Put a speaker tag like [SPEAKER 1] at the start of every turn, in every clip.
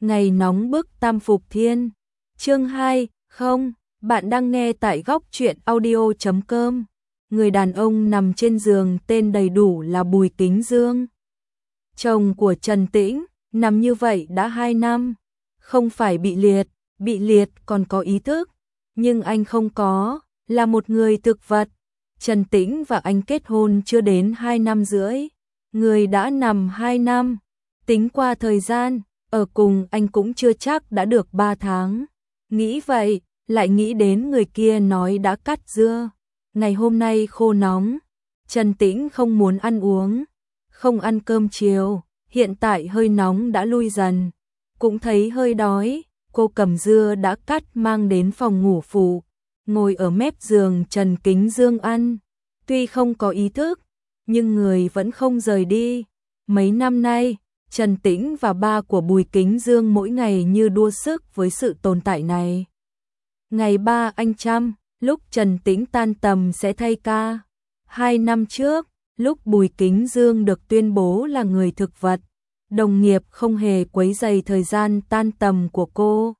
[SPEAKER 1] Ngày nóng bức Tam Phục Thiên. Chương 2, không, bạn đang nghe tại góc truyện audio.com. Người đàn ông nằm trên giường tên đầy đủ là Bùi Kính Dương. Chồng của Trần Tĩnh, nằm như vậy đã 2 năm. Không phải bị liệt còn có ý thức. Nhưng anh không có, là một người thực vật. Trần Tĩnh và anh kết hôn chưa đến 2 năm rưỡi. Người đã nằm 2 năm. Tính qua thời gian, ở cùng anh cũng chưa chắc đã được 3 tháng. Nghĩ vậy, lại nghĩ đến người kia nói đã cắt dưa. Ngày hôm nay khô nóng, Trần Tĩnh không muốn ăn uống, không ăn cơm chiều, hiện tại hơi nóng đã lui dần. Cũng thấy hơi đói, cô cầm dưa đã cắt mang đến phòng ngủ phụ, ngồi ở mép giường Trần Kính Dương ăn. Tuy không có ý thức, nhưng người vẫn không rời đi. Mấy năm nay, Trần Tĩnh và ba của Bùi Kính Dương mỗi ngày như đua sức với sự tồn tại này. Ngày ba anh chăm, lúc Trần Tĩnh tan tầm sẽ thay ca. 2 năm trước, lúc Bùi Kính Dương được tuyên bố là người thực vật, đồng nghiệp không hề quấy rầy thời gian tan tầm của cô.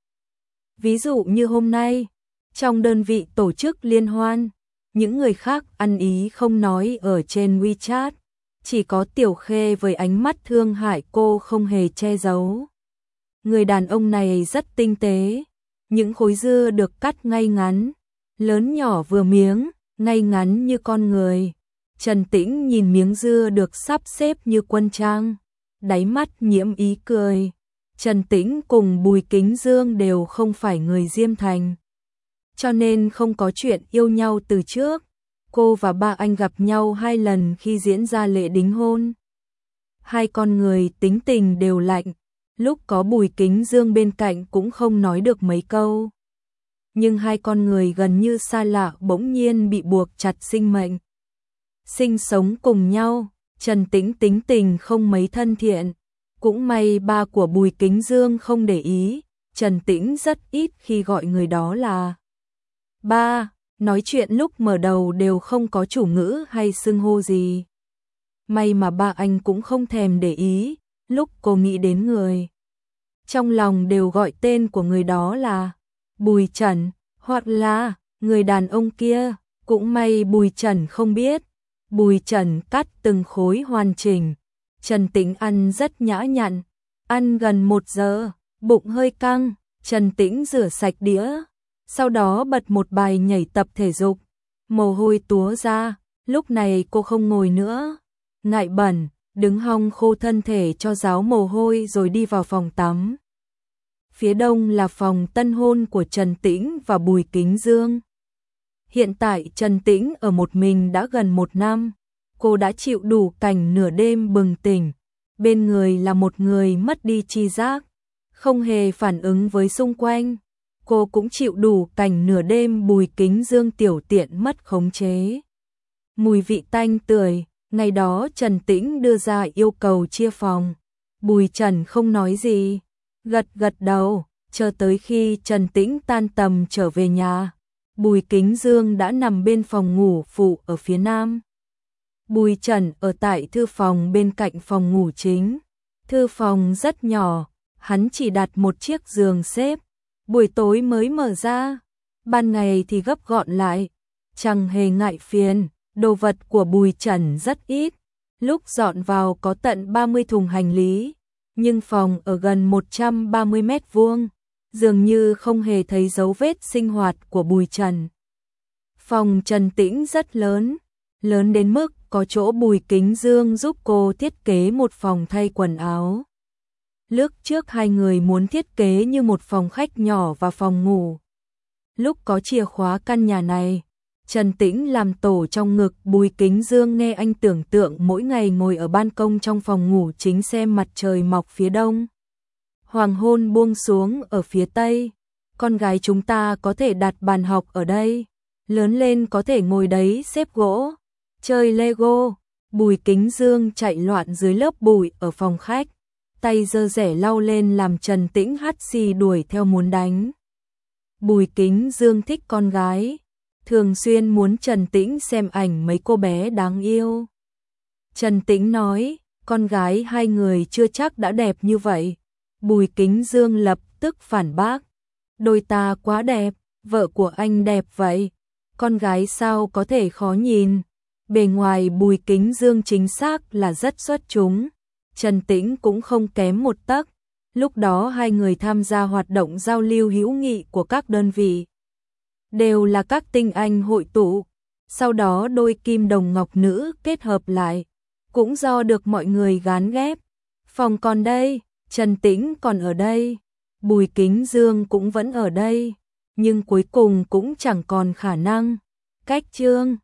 [SPEAKER 1] Ví dụ như hôm nay, trong đơn vị tổ chức liên hoan, những người khác ăn ý không nói ở trên WeChat. Chỉ có Tiểu Khê với ánh mắt thương hại cô không hề che giấu. Người đàn ông này rất tinh tế, những khối dưa được cắt ngay ngắn, lớn nhỏ vừa miếng, ngay ngắn như con người. Trần Tĩnh nhìn miếng dưa được sắp xếp như quân trang, đáy mắt nhiễm ý cười. Trần Tĩnh cùng Bùi Kính Dương đều không phải người Diêm Thành, cho nên không có chuyện yêu nhau từ trước. Cô và ba anh gặp nhau 2 lần khi diễn ra lễ đính hôn. Hai con người tính tình đều lạnh, lúc có Bùi Kính Dương bên cạnh cũng không nói được mấy câu. Nhưng hai con người gần như xa lạ bỗng nhiên bị buộc chặt sinh mệnh. Sinh sống cùng nhau, Trần Tĩnh tính tình không mấy thân thiện. Cũng may ba của Bùi Kính Dương không để ý, Trần Tĩnh rất ít khi gọi người đó là ba. Nói chuyện lúc mở đầu đều không có chủ ngữ hay xưng hô gì. May mà ba anh cũng không thèm để ý, lúc cô nghĩ đến người trong lòng đều gọi tên của người đó là Bùi Trần, hoặc là người đàn ông kia. Cũng may Bùi Trần không biết. Bùi Trần cắt từng khối hoàn chỉnh. Trần Tĩnh ăn rất nhã nhặn, ăn gần 1 giờ, bụng hơi căng. Trần Tĩnh rửa sạch đĩa, sau đó bật một bài nhảy tập thể dục. Mồ hôi túa ra, lúc này cô không ngồi nữa, ngại bẩn, đứng hong khô thân thể cho ráo mồ hôi rồi đi vào phòng tắm. Phía đông là phòng tân hôn của Trần Tĩnh và Bùi Kính Dương. Hiện tại Trần Tĩnh ở một mình đã gần 1 năm, cô đã chịu đủ cảnh nửa đêm bừng tỉnh, bên người là một người mất đi tri giác, không hề phản ứng với xung quanh. Cô cũng chịu đủ cảnh nửa đêm Bùi Kính Dương tiểu tiện mất khống chế. Mùi vị tanh tưởi, ngày đó Trần Tĩnh đưa ra yêu cầu chia phòng. Bùi Trần không nói gì, gật gật đầu, chờ tới khi Trần Tĩnh tan tầm trở về nhà. Bùi Kính Dương đã nằm bên phòng ngủ phụ ở phía nam. Bùi Trần ở tại thư phòng bên cạnh phòng ngủ chính. Thư phòng rất nhỏ, hắn chỉ đặt một chiếc giường xếp. Buổi tối mới mở ra, ban ngày thì gấp gọn lại, chẳng hề ngại phiền. Đồ vật của Bùi Trần rất ít, lúc dọn vào có tận 30 thùng hành lý, nhưng phòng ở gần 130 mét vuông, dường như không hề thấy dấu vết sinh hoạt của Bùi Trần. Phòng Trần Tĩnh rất lớn, lớn đến mức có chỗ Bùi Kính Dương giúp cô thiết kế một phòng thay quần áo. Lúc trước hai người muốn thiết kế như một phòng khách nhỏ và phòng ngủ. Lúc có chìa khóa căn nhà này, Trần Tĩnh làm tổ trong ngực Bùi Kính Dương nghe anh tưởng tượng mỗi ngày ngồi ở ban công trong phòng ngủ chính xem mặt trời mọc phía đông, hoàng hôn buông xuống ở phía tây. Con gái chúng ta có thể đặt bàn học ở đây, lớn lên có thể ngồi đấy xếp gỗ, chơi Lego. Bùi Kính Dương chạy loạn dưới lớp bụi ở phòng khách, tay giơ rẻ lau lên làm Trần Tĩnh hắt xì đuổi theo muốn đánh. Bùi Kính Dương thích con gái, thường xuyên muốn Trần Tĩnh xem ảnh mấy cô bé đáng yêu. Trần Tĩnh nói, con gái hai người chưa chắc đã đẹp như vậy. Bùi Kính Dương lập tức phản bác. Đôi ta quá đẹp, vợ của anh đẹp vậy. Con gái sao có thể khó nhìn. Bề ngoài Bùi Kính Dương chính xác là rất xuất chúng. Trần Tĩnh cũng không kém một tấc. Lúc đó hai người tham gia hoạt động giao lưu hữu nghị của các đơn vị. Đều là các tinh anh hội tụ. Sau đó đôi kim đồng ngọc nữ kết hợp lại. Cũng do được mọi người gán ghép. Phòng còn đây, Trần Tĩnh còn ở đây. Bùi Kính Dương cũng vẫn ở đây. Nhưng cuối cùng cũng chẳng còn khả năng. Cách Trương